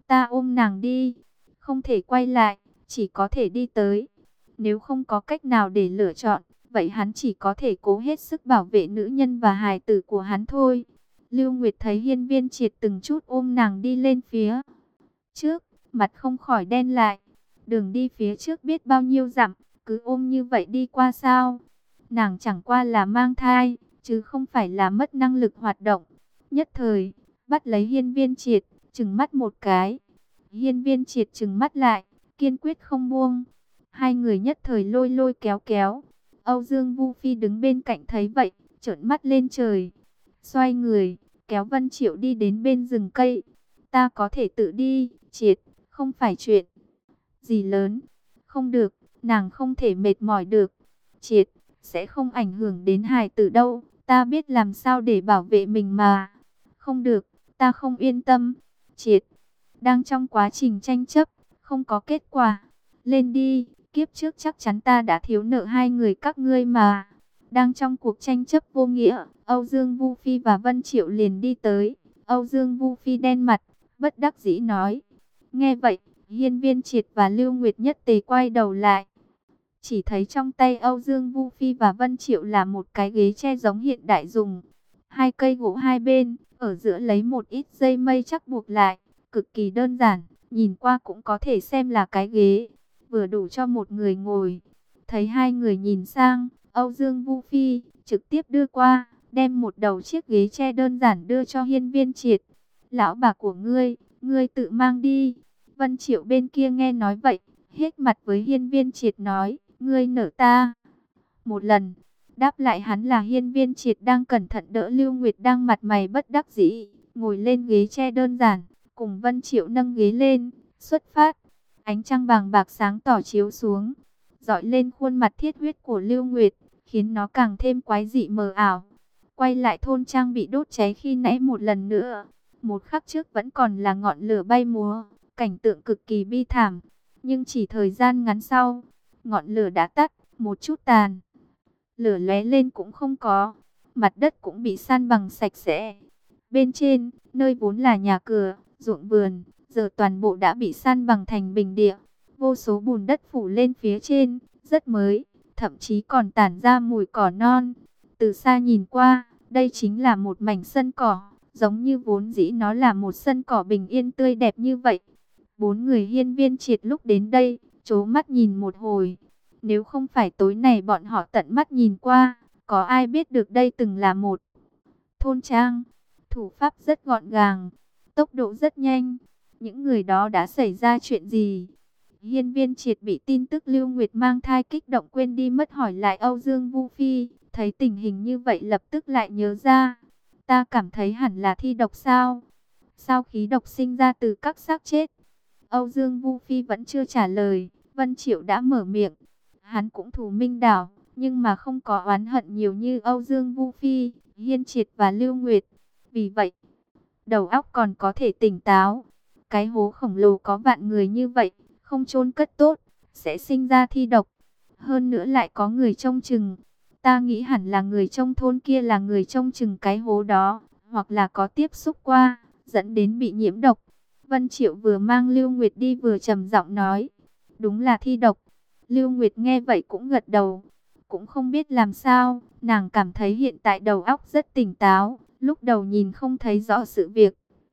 Ta ôm nàng đi, không thể quay lại, chỉ có thể đi tới. Nếu không có cách nào để lựa chọn, vậy hắn chỉ có thể cố hết sức bảo vệ nữ nhân và hài tử của hắn thôi. Lưu Nguyệt thấy Hiên Viên Triệt từng chút ôm nàng đi lên phía trước, mặt không khỏi đen lại. Đường đi phía trước biết bao nhiêu dặm, cứ ôm như vậy đi qua sao? Nàng chẳng qua là mang thai, chứ không phải là mất năng lực hoạt động. Nhất thời, bắt lấy Hiên Viên Triệt, trừng mắt một cái. Hiên Viên Triệt trừng mắt lại, kiên quyết không buông. Hai người nhất thời lôi lôi kéo kéo. Âu Dương Vu Phi đứng bên cạnh thấy vậy, trợn mắt lên trời. Xoay người, kéo Vân Triệu đi đến bên rừng cây. Ta có thể tự đi, Triệt, không phải chuyện gì lớn. Không được, nàng không thể mệt mỏi được. Triệt, sẽ không ảnh hưởng đến hài tử đâu. Ta biết làm sao để bảo vệ mình mà. Không được, ta không yên tâm. Triệt, đang trong quá trình tranh chấp, không có kết quả. Lên đi, kiếp trước chắc chắn ta đã thiếu nợ hai người các ngươi mà. Đang trong cuộc tranh chấp vô nghĩa, Âu Dương Vu Phi và Vân Triệu liền đi tới. Âu Dương Vu Phi đen mặt, bất đắc dĩ nói. Nghe vậy, Hiên Viên Triệt và Lưu Nguyệt Nhất Tề quay đầu lại. Chỉ thấy trong tay Âu Dương Vu Phi và Vân Triệu là một cái ghế tre giống hiện đại dùng. Hai cây gỗ hai bên, ở giữa lấy một ít dây mây chắc buộc lại. Cực kỳ đơn giản, nhìn qua cũng có thể xem là cái ghế. Vừa đủ cho một người ngồi. Thấy hai người nhìn sang, Âu Dương Vu Phi trực tiếp đưa qua, đem một đầu chiếc ghế tre đơn giản đưa cho Hiên Viên Triệt. Lão bà của ngươi tự mang đi. Vân Triệu bên kia nghe nói vậy, hết mặt với Hiên Viên Triệt nói, ngươi nợ ta một lần. Đáp lại hắn là Hiên Viên Triệt đang cẩn thận đỡ Lưu Nguyệt đang mặt mày bất đắc dĩ, ngồi lên ghế tre đơn giản, cùng Vân Triệu nâng ghế lên, xuất phát. Ánh trăng vàng bạc sáng tỏ chiếu xuống, dọi lên khuôn mặt thiết huyết của Lưu Nguyệt, khiến nó càng thêm quái dị mờ ảo. Quay lại thôn trang bị đốt cháy khi nãy một lần nữa. Một khắc trước vẫn còn là ngọn lửa bay múa, cảnh tượng cực kỳ bi thảm. Nhưng chỉ thời gian ngắn sau, ngọn lửa đã tắt, một chút tàn lửa lóe lên cũng không có. Mặt đất cũng bị san bằng sạch sẽ. Bên trên, nơi vốn là nhà cửa, ruộng vườn, giờ toàn bộ đã bị san bằng thành bình địa. Vô số bùn đất phủ lên phía trên, rất mới, thậm chí còn tản ra mùi cỏ non. Từ xa nhìn qua, đây chính là một mảnh sân cỏ, giống như vốn dĩ nó là một sân cỏ bình yên tươi đẹp như vậy. Bốn người Hiên Viên Triệt lúc đến đây, trố mắt nhìn một hồi. Nếu không phải tối nay bọn họ tận mắt nhìn qua, có ai biết được đây từng là một thôn trang. Thủ pháp rất gọn gàng, tốc độ rất nhanh. Những người đó đã xảy ra chuyện gì? Hiên Viên Triệt bị tin tức Lưu Nguyệt mang thai kích động quên đi mất hỏi lại Âu Dương Vu Phi. Thấy tình hình như vậy lập tức lại nhớ ra. Ta cảm thấy hẳn là thi độc sao? Sao khí độc sinh ra từ các xác chết? Âu Dương Vu Phi vẫn chưa trả lời. Vân Triệu đã mở miệng. Hắn cũng thù Minh Đảo, nhưng mà không có oán hận nhiều như Âu Dương Vu Phi, Hiên Triệt và Lưu Nguyệt. Vì vậy, đầu óc còn có thể tỉnh táo. Cái hố khổng lồ có vạn người như vậy, không chôn cất tốt, sẽ sinh ra thi độc. Hơn nữa lại có người trông chừng. Ta nghĩ hẳn là người trong thôn kia là người trông chừng cái hố đó, hoặc là có tiếp xúc qua, dẫn đến bị nhiễm độc. Vân Triệu vừa mang Lưu Nguyệt đi vừa trầm giọng nói, đúng là thi độc. Lưu Nguyệt nghe vậy cũng gật đầu, cũng không biết làm sao, nàng cảm thấy hiện tại đầu óc rất tỉnh táo, lúc đầu nhìn không thấy rõ sự việc.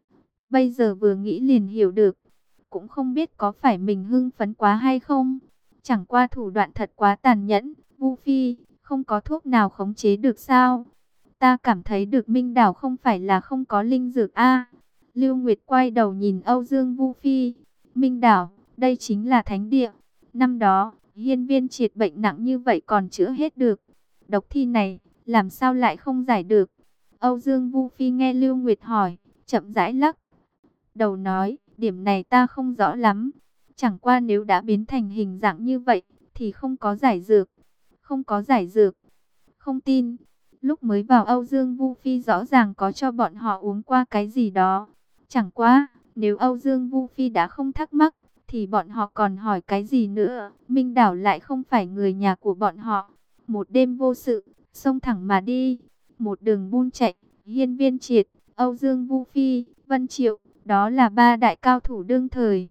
Bây giờ vừa nghĩ liền hiểu được, cũng không biết có phải mình hưng phấn quá hay không. Chẳng qua thủ đoạn thật quá tàn nhẫn, Vu Phi, không có thuốc nào khống chế được sao? Ta cảm thấy được Minh Đảo không phải là không có linh dược a. Lưu Nguyệt quay đầu nhìn Âu Dương Vu Phi, Minh Đảo, đây chính là thánh địa. Năm đó, Hiên Viên Triệt bệnh nặng như vậy còn chữa hết được. Độc thi này, làm sao lại không giải được? Âu Dương Vu Phi nghe Lưu Nguyệt hỏi, chậm rãi lắc đầu nói, điểm này ta không rõ lắm. Chẳng qua nếu đã biến thành hình dạng như vậy, thì không có giải dược. Không có giải dược. Không tin. Lúc mới vào Âu Dương Vu Phi rõ ràng có cho bọn họ uống qua cái gì đó. Chẳng qua, nếu Âu Dương Vu Phi đã không thắc mắc, thì bọn họ còn hỏi cái gì nữa. Minh Đảo lại không phải người nhà của bọn họ. Một đêm vô sự, xông thẳng mà đi. Một đường buôn chạy, Hiên Viên Triệt, Âu Dương Vu Phi, Vân Triệu, Đó là ba đại cao thủ đương thời.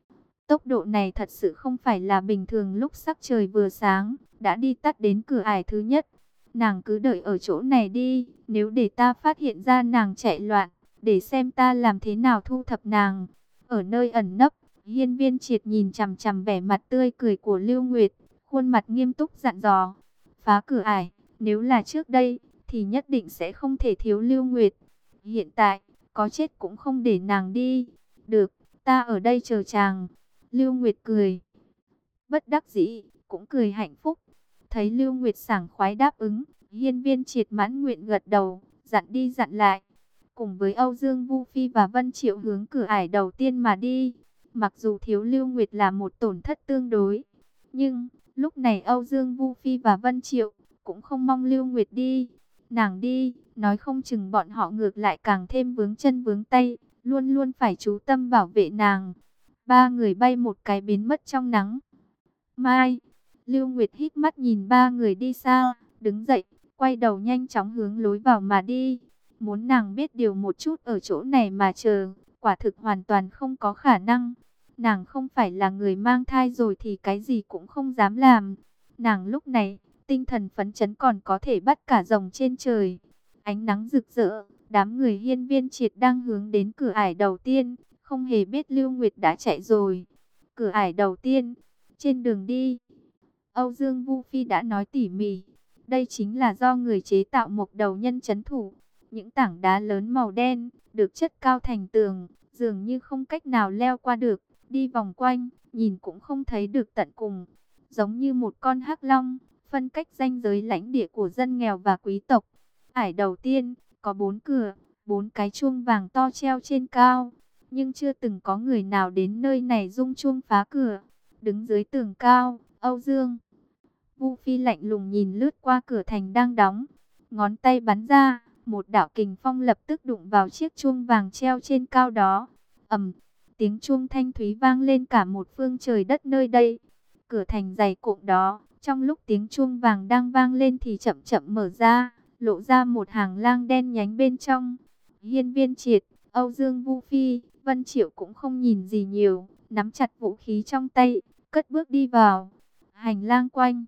Tốc độ này thật sự không phải là bình thường, lúc sắc trời vừa sáng, đã đi tắt đến cửa ải thứ nhất. Nàng cứ đợi ở chỗ này đi, nếu để ta phát hiện ra nàng chạy loạn, để xem ta làm thế nào thu thập nàng. Ở nơi ẩn nấp, Hiên Viên Triệt nhìn chằm chằm vẻ mặt tươi cười của Lưu Nguyệt, khuôn mặt nghiêm túc dặn dò. Phá cửa ải, nếu là trước đây, thì nhất định sẽ không thể thiếu Lưu Nguyệt. Hiện tại, có chết cũng không để nàng đi. Được, ta ở đây chờ chàng. Lưu Nguyệt cười. Bất đắc dĩ, cũng cười hạnh phúc. Thấy Lưu Nguyệt sảng khoái đáp ứng, Hiên Viên Triệt mãn nguyện gật đầu, dặn đi dặn lại. Cùng với Âu Dương Vu Phi và Vân Triệu hướng cửa ải đầu tiên mà đi. Mặc dù thiếu Lưu Nguyệt là một tổn thất tương đối, nhưng lúc này Âu Dương Vu Phi và Vân Triệu cũng không mong Lưu Nguyệt đi. Nàng đi, nói không chừng bọn họ ngược lại càng thêm vướng chân vướng tay, luôn luôn phải chú tâm bảo vệ nàng. Ba người bay một cái biến mất trong nắng mai. Lưu Nguyệt híp mắt nhìn ba người đi xa, đứng dậy, quay đầu nhanh chóng hướng lối vào mà đi. Muốn nàng biết điều một chút ở chỗ này mà chờ, quả thực hoàn toàn không có khả năng. Nàng không phải là người mang thai rồi thì cái gì cũng không dám làm. Nàng lúc này, tinh thần phấn chấn còn có thể bắt cả rồng trên trời. Ánh nắng rực rỡ, đám người Hiên Viên Triệt đang hướng đến cửa ải đầu tiên, không hề biết Lưu Nguyệt đã chạy rồi. Cửa ải đầu tiên, trên đường đi, Âu Dương Vu Phi đã nói tỉ mỉ. Đây chính là do người chế tạo mộc đầu nhân trấn thủ. Những tảng đá lớn màu đen, được chất cao thành tường, dường như không cách nào leo qua được. Đi vòng quanh, nhìn cũng không thấy được tận cùng. Giống như một con hắc long, phân cách ranh giới lãnh địa của dân nghèo và quý tộc. Ải đầu tiên, có 4 cửa, 4 cái chuông vàng to treo trên cao. Nhưng chưa từng có người nào đến nơi này rung chuông phá cửa. Đứng dưới tường cao, Âu Dương Vu Phi lạnh lùng nhìn lướt qua cửa thành đang đóng. Ngón tay bắn ra, một đạo kình phong lập tức đụng vào chiếc chuông vàng treo trên cao đó. Ầm, tiếng chuông thanh thúy vang lên cả một phương trời đất nơi đây. Cửa thành dày cộm đó, trong lúc tiếng chuông vàng đang vang lên thì chậm chậm mở ra, lộ ra một hàng lang đen nhánh bên trong. Hiên Viên Triệt, Âu Dương Vu Phi, Vân Triệu cũng không nhìn gì nhiều, nắm chặt vũ khí trong tay, cất bước đi vào. Hành lang quanh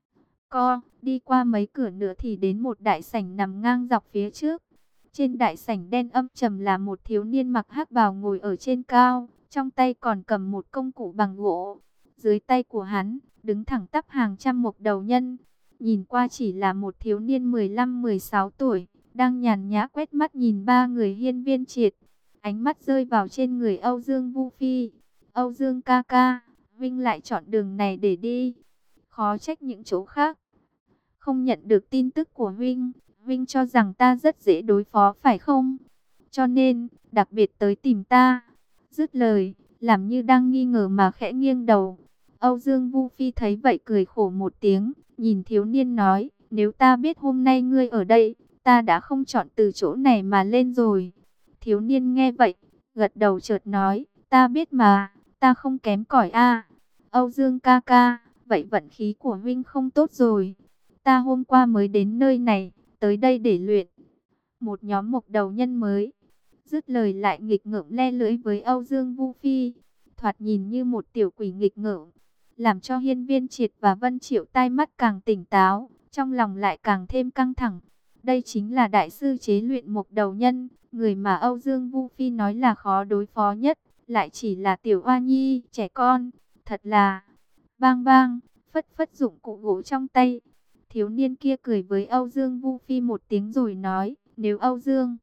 đi qua mấy cửa nữa thì đến một đại sảnh nằm ngang dọc phía trước. Trên đại sảnh đen âm trầm là một thiếu niên mặc hắc bào ngồi ở trên cao, trong tay còn cầm một công cụ bằng gỗ. Dưới tay của hắn, đứng thẳng tắp hàng trăm mộc đầu nhân. Nhìn qua chỉ là một thiếu niên 15-16 tuổi, đang nhàn nhã quét mắt nhìn ba người Hiên Viên Triệt. Ánh mắt rơi vào trên người Âu Dương Vu Phi. Âu Dương ca ca, Vinh lại chọn đường này để đi. Khó trách những chỗ khác không nhận được tin tức của Vinh. Vinh cho rằng ta rất dễ đối phó phải không? Cho nên, đặc biệt tới tìm ta. Dứt lời, làm như đang nghi ngờ mà khẽ nghiêng đầu. Âu Dương Vu Phi thấy vậy cười khổ một tiếng, nhìn thiếu niên nói, nếu ta biết hôm nay ngươi ở đây, ta đã không chọn từ chỗ này mà lên rồi. Thiếu niên nghe vậy, gật đầu chợt nói, ta biết mà, ta không kém cỏi a. Âu Dương ca ca, vậy vận khí của Vinh không tốt rồi. Ta hôm qua mới đến nơi này, tới đây để luyện một nhóm mộc đầu nhân mới. Dứt lời lại nghịch ngợm le lưỡi với Âu Dương Vu Phi, thoạt nhìn như một tiểu quỷ nghịch ngợm, làm cho Hiên Viên Triệt và Vân Triệu tai mắt càng tỉnh táo, trong lòng lại càng thêm căng thẳng. Đây chính là đại sư chế luyện mộc đầu nhân, người mà Âu Dương Vu Phi nói là khó đối phó nhất, lại chỉ là tiểu oa nhi, trẻ con, thật là bang bang, phất phất dụng cụ gỗ trong tay. Thiếu niên kia cười với Âu Dương Vu Phi một tiếng rồi nói, nếu Âu Dương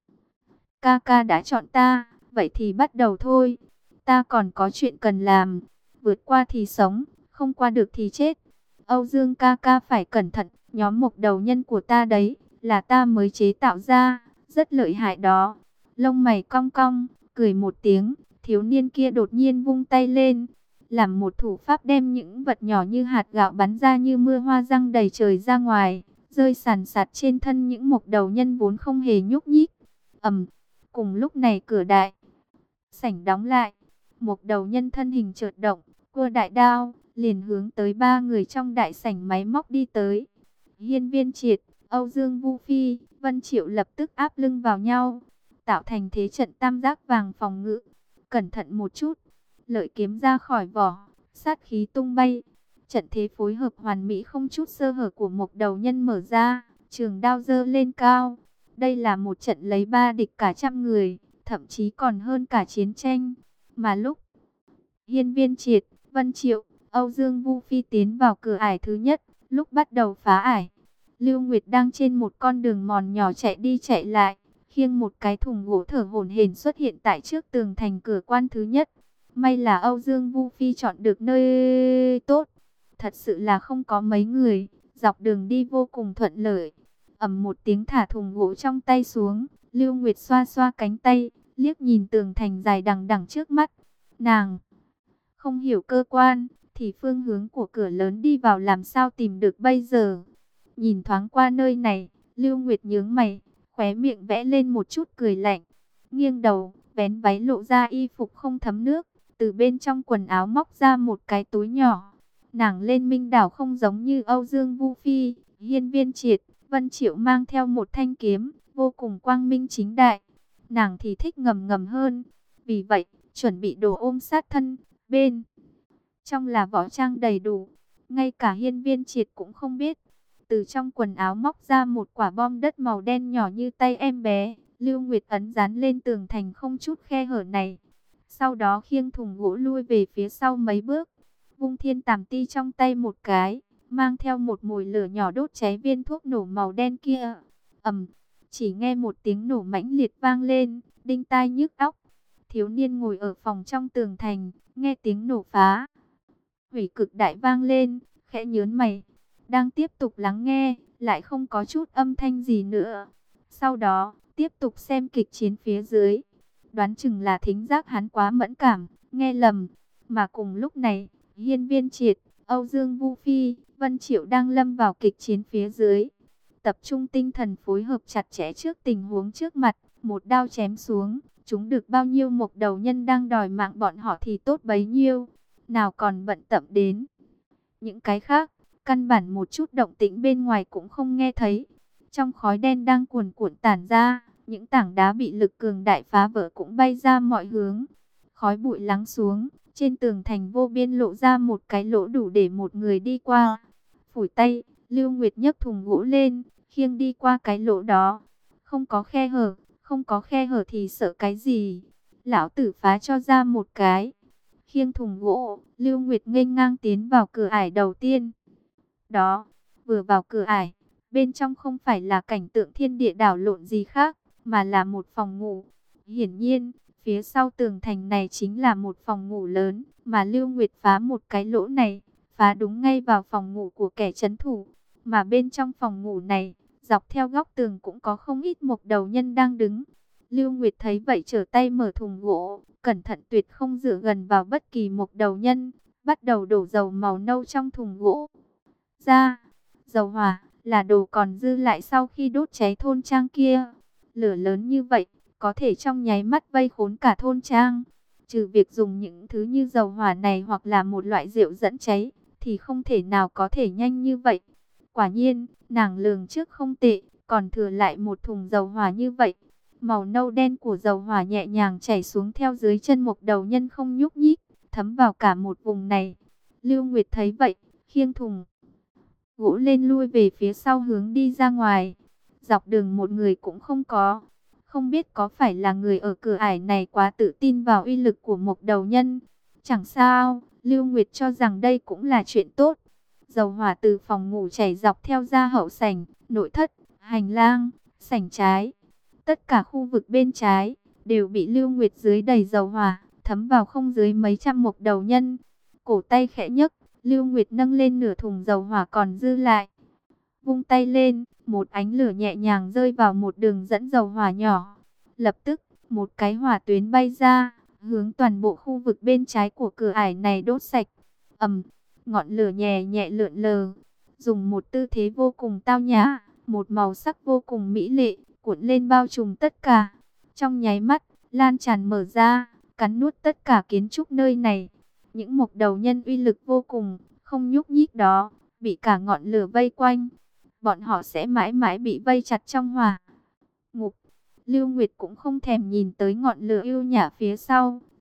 ca ca đã chọn ta, vậy thì bắt đầu thôi. Ta còn có chuyện cần làm, vượt qua thì sống, không qua được thì chết. Âu Dương ca ca phải cẩn thận, nhóm mộc đầu nhân của ta đấy, là ta mới chế tạo ra, rất lợi hại đó. Lông mày cong cong, cười một tiếng, thiếu niên kia đột nhiên vung tay lên, làm một thủ pháp đem những vật nhỏ như hạt gạo bắn ra như mưa hoa răng đầy trời ra ngoài, rơi sàn sạt trên thân những mộc đầu nhân vốn không hề nhúc nhích. Cùng lúc này cửa đại sảnh đóng lại, mộc đầu nhân thân hình chợt động, cua đại đao, liền hướng tới ba người trong đại sảnh máy móc đi tới. Hiên Viên Triệt, Âu Dương Vu Phi, Vân Triệu lập tức áp lưng vào nhau, tạo thành thế trận tam giác vàng phòng ngự. cẩn thận một chút. Lợi kiếm ra khỏi vỏ, sát khí tung bay. Trận thế phối hợp hoàn mỹ không chút sơ hở của Mộc Đầu Nhân mở ra, trường đao giơ lên cao. Đây là một trận lấy ba địch cả trăm người, thậm chí còn hơn cả chiến tranh. Mà lúc Hiên Viên Triệt, Vân Triệu, Âu Dương Vu Phi tiến vào cửa ải thứ nhất, lúc bắt đầu phá ải, Lưu Nguyệt đang trên một con đường mòn nhỏ chạy đi chạy lại, khiêng một cái thùng gỗ thở hổn hển xuất hiện tại trước tường thành cửa quan thứ nhất. May là Âu Dương Vu Phi chọn được nơi tốt, thật sự là không có mấy người, dọc đường đi vô cùng thuận lợi. Ầm một tiếng thả thùng gỗ trong tay xuống, Lưu Nguyệt xoa xoa cánh tay, liếc nhìn tường thành dài đằng đằng trước mắt. Nàng không hiểu cơ quan, thì phương hướng của cửa lớn đi vào làm sao tìm được bây giờ. Nhìn thoáng qua nơi này, Lưu Nguyệt nhướng mày, khóe miệng vẽ lên một chút cười lạnh. Nghiêng đầu, vén váy lộ ra y phục không thấm nước, từ bên trong quần áo móc ra một cái túi nhỏ. Nàng lên Minh Đảo không giống như Âu Dương Vu Phi, Hiên Viên Triệt, Vân Triệu mang theo một thanh kiếm, vô cùng quang minh chính đại. Nàng thì thích ngầm ngầm hơn, vì vậy, chuẩn bị đồ ôm sát thân, bên trong là võ trang đầy đủ. Ngay cả Hiên Viên Triệt cũng không biết. Từ trong quần áo móc ra một quả bom đất màu đen nhỏ như tay em bé. Lưu Nguyệt ấn dán lên tường thành không chút khe hở này. Sau đó khiêng thùng gỗ lui về phía sau mấy bước. Vung thiên tàm ti trong tay một cái, mang theo một mồi lửa nhỏ đốt cháy viên thuốc nổ màu đen kia. Ầm, chỉ nghe một tiếng nổ mãnh liệt vang lên, đinh tai nhức óc. Thiếu niên ngồi ở phòng trong tường thành, nghe tiếng nổ phá hủy cực đại vang lên, khẽ nhớn mày, đang tiếp tục lắng nghe, lại không có chút âm thanh gì nữa. Sau đó, tiếp tục xem kịch chiến phía dưới. Đoán chừng là thính giác hắn quá mẫn cảm, nghe lầm. Mà cùng lúc này, Hiên Viên Triệt, Âu Dương Vu Phi, Vân Triệu đang lâm vào kịch chiến phía dưới. Tập trung tinh thần phối hợp chặt chẽ trước tình huống trước mặt, một đao chém xuống, chúng được bao nhiêu Mộc Đầu Nhân đang đòi mạng bọn họ thì tốt bấy nhiêu. Nào còn bận tâm đến những cái khác, căn bản một chút động tĩnh bên ngoài cũng không nghe thấy. Trong khói đen đang cuồn cuộn tản ra, những tảng đá bị lực cường đại phá vỡ cũng bay ra mọi hướng. Khói bụi lắng xuống, trên tường thành vô biên lộ ra một cái lỗ đủ để một người đi qua. Phủi tay, Lưu Nguyệt nhấc thùng gỗ lên, khiêng đi qua cái lỗ đó. Không có khe hở, không có khe hở thì sợ cái gì? Lão tử phá cho ra một cái. Khiêng thùng gỗ, Lưu Nguyệt nghênh ngang tiến vào cửa ải đầu tiên. Đó, vừa vào cửa ải, bên trong không phải là cảnh tượng thiên địa đảo lộn gì khác, mà là một phòng ngủ. Hiển nhiên, phía sau tường thành này chính là một phòng ngủ lớn, mà Lưu Nguyệt phá một cái lỗ này, phá đúng ngay vào phòng ngủ của kẻ trấn thủ. Mà bên trong phòng ngủ này, dọc theo góc tường cũng có không ít Mộc Đầu Nhân đang đứng. Lưu Nguyệt thấy vậy trở tay mở thùng gỗ, cẩn thận tuyệt không dựa gần vào bất kỳ Mộc Đầu Nhân, bắt đầu đổ dầu màu nâu trong thùng gỗ ra. Dầu hỏa là đồ còn dư lại sau khi đốt cháy thôn trang kia. Lửa lớn như vậy, có thể trong nháy mắt vây khốn cả thôn trang. Trừ việc dùng những thứ như dầu hỏa này hoặc là một loại rượu dẫn cháy, thì không thể nào có thể nhanh như vậy. Quả nhiên, nàng lường trước không tệ, còn thừa lại một thùng dầu hỏa như vậy. Màu nâu đen của dầu hỏa nhẹ nhàng chảy xuống theo dưới chân Mộc Đầu Nhân không nhúc nhích, thấm vào cả một vùng này. Lưu Nguyệt thấy vậy, khiêng thùng gỗ lên lui về phía sau hướng đi ra ngoài. Dọc đường một người cũng không có. Không biết có phải là người ở cửa ải này quá tự tin vào uy lực của Mộc Đầu Nhân. Chẳng sao, Lưu Nguyệt cho rằng đây cũng là chuyện tốt. Dầu hỏa từ phòng ngủ chảy dọc theo ra hậu sảnh, nội thất, hành lang, sảnh trái. Tất cả khu vực bên trái đều bị Lưu Nguyệt dưới đầy dầu hỏa, thấm vào không dưới mấy trăm Mộc Đầu Nhân. Cổ tay khẽ nhấc, Lưu Nguyệt nâng lên nửa thùng dầu hỏa còn dư lại. Vung tay lên, một ánh lửa nhẹ nhàng rơi vào một đường dẫn dầu hỏa nhỏ. Lập tức, một cái hỏa tuyến bay ra, hướng toàn bộ khu vực bên trái của cửa ải này đốt sạch. Ầm, ngọn lửa nhẹ nhẹ lượn lờ, dùng một tư thế vô cùng tao nhã, một màu sắc vô cùng mỹ lệ, cuộn lên bao trùm tất cả. Trong nháy mắt, lan tràn mở ra, cắn nuốt tất cả kiến trúc nơi này. Những Mộc Đầu Nhân uy lực vô cùng, không nhúc nhích đó, bị cả ngọn lửa vây quanh. Bọn họ sẽ mãi mãi bị vây chặt trong hỏa ngục. Lưu Nguyệt cũng không thèm nhìn tới ngọn lửa yêu nhã phía sau,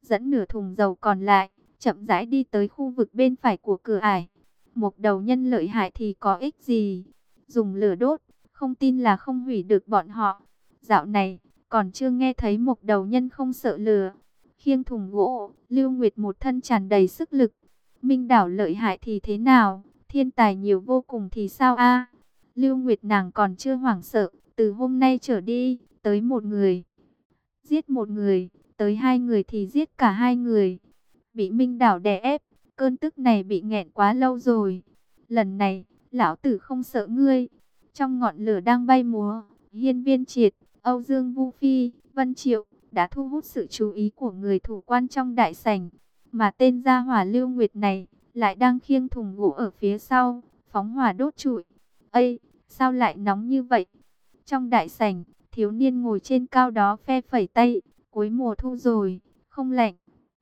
dẫn nửa thùng dầu còn lại, chậm rãi đi tới khu vực bên phải của cửa ải. Một đầu nhân lợi hại thì có ích gì? Dùng lửa đốt, không tin là không hủy được bọn họ. Dạo này, còn chưa nghe thấy một đầu nhân không sợ lửa. Khiêng thùng gỗ, Lưu Nguyệt một thân tràn đầy sức lực. Minh đảo lợi hại thì thế nào? Thiên tài nhiều vô cùng thì sao a? Lưu Nguyệt nàng còn chưa hoảng sợ, từ hôm nay trở đi, tới một người, giết một người, tới hai người thì giết cả hai người. Bị Minh đảo đè ép, cơn tức này bị nghẹn quá lâu rồi. Lần này, lão tử không sợ ngươi. Trong ngọn lửa đang bay múa, Hiên Viên Triệt, Âu Dương Vu Phi, Vân Triệu đã thu hút sự chú ý của người thủ quan trong đại sảnh. Mà tên gia hỏa Lưu Nguyệt này lại đang khiêng thùng gỗ ở phía sau, phóng hỏa đốt trụi. Ây, sao lại nóng như vậy? Trong đại sảnh, thiếu niên ngồi trên cao đó phe phẩy tay, cuối mùa thu rồi, không lạnh.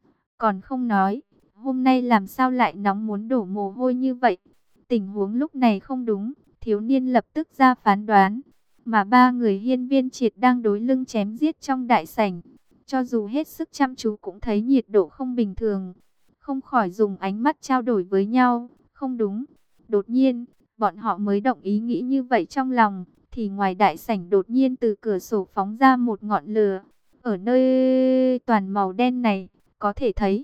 Còn không nói, hôm nay làm sao lại nóng muốn đổ mồ hôi như vậy? Tình huống lúc này không đúng, thiếu niên lập tức ra phán đoán. Mà ba người Hiên Viên Triệt đang đối lưng chém giết trong đại sảnh. Cho dù hết sức chăm chú cũng thấy nhiệt độ không bình thường. Không khỏi dùng ánh mắt trao đổi với nhau. Không đúng. Đột nhiên, bọn họ mới động ý nghĩ như vậy trong lòng. Thì ngoài đại sảnh đột nhiên từ cửa sổ phóng ra một ngọn lửa. Ở nơi toàn màu đen này, có thể thấy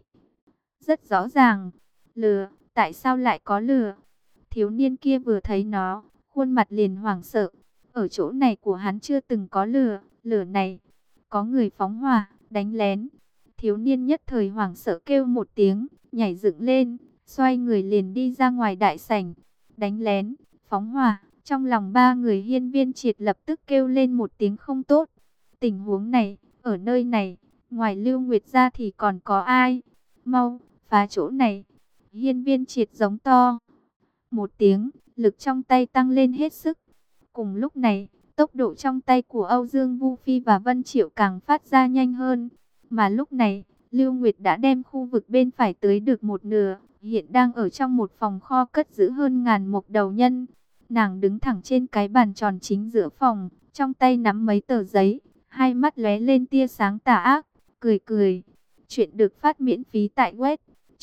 rất rõ ràng. Lửa, tại sao lại có lửa? Thiếu niên kia vừa thấy nó, khuôn mặt liền hoảng sợ. Ở chỗ này của hắn chưa từng có lửa, lửa này, có người phóng hỏa, đánh lén. Thiếu niên nhất thời hoảng sợ kêu một tiếng, nhảy dựng lên, xoay người liền đi ra ngoài đại sảnh. Đánh lén, phóng hỏa, trong lòng ba người Hiên Viên Triệt lập tức kêu lên một tiếng không tốt. Tình huống này, ở nơi này, ngoài Lưu Nguyệt ra thì còn có ai? Mau, phá chỗ này. Hiên Viên Triệt giống to một tiếng, lực trong tay tăng lên hết sức. Cùng lúc này, tốc độ trong tay của Âu Dương Vu Phi và Vân Triệu càng phát ra nhanh hơn. Mà lúc này, Lưu Nguyệt đã đem khu vực bên phải tới được một nửa, hiện đang ở trong một phòng kho cất giữ hơn ngàn mộc đầu nhân. Nàng đứng thẳng trên cái bàn tròn chính giữa phòng, trong tay nắm mấy tờ giấy, hai mắt lóe lên tia sáng tà ác, cười cười. Chuyện được phát miễn phí tại web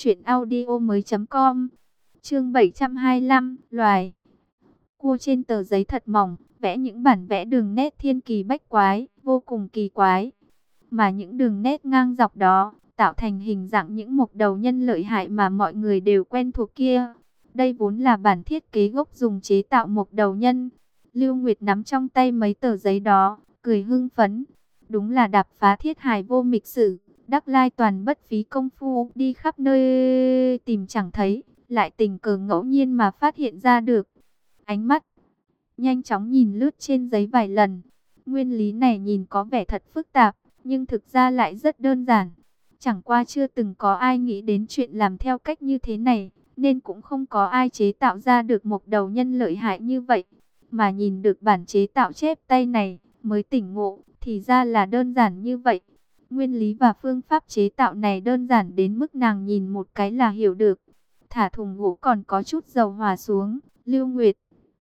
truyệnaudiomoi.com. Chương 725, loài cua. Trên tờ giấy thật mỏng, vẽ những bản vẽ đường nét thiên kỳ bách quái, vô cùng kỳ quái. Mà những đường nét ngang dọc đó, tạo thành hình dạng những mộc đầu nhân lợi hại mà mọi người đều quen thuộc kia. Đây vốn là bản thiết kế gốc dùng chế tạo mộc đầu nhân. Lưu Nguyệt nắm trong tay mấy tờ giấy đó, cười hưng phấn. Đúng là đạp phá thiết hài vô mịch sử, đắc lai toàn bất phí công phu, đi khắp nơi tìm chẳng thấy, lại tình cờ ngẫu nhiên mà phát hiện ra được. Ánh mắt nhanh chóng nhìn lướt trên giấy vài lần. Nguyên lý này nhìn có vẻ thật phức tạp, nhưng thực ra lại rất đơn giản. Chẳng qua chưa từng có ai nghĩ đến chuyện làm theo cách như thế này, nên cũng không có ai chế tạo ra được một đầu nhân lợi hại như vậy. Mà nhìn được bản chế tạo chép tay này, mới tỉnh ngộ, thì ra là đơn giản như vậy. Nguyên lý và phương pháp chế tạo này đơn giản đến mức nàng nhìn một cái là hiểu được. Thả thùng gỗ còn có chút dầu hòa xuống, Lưu Nguyệt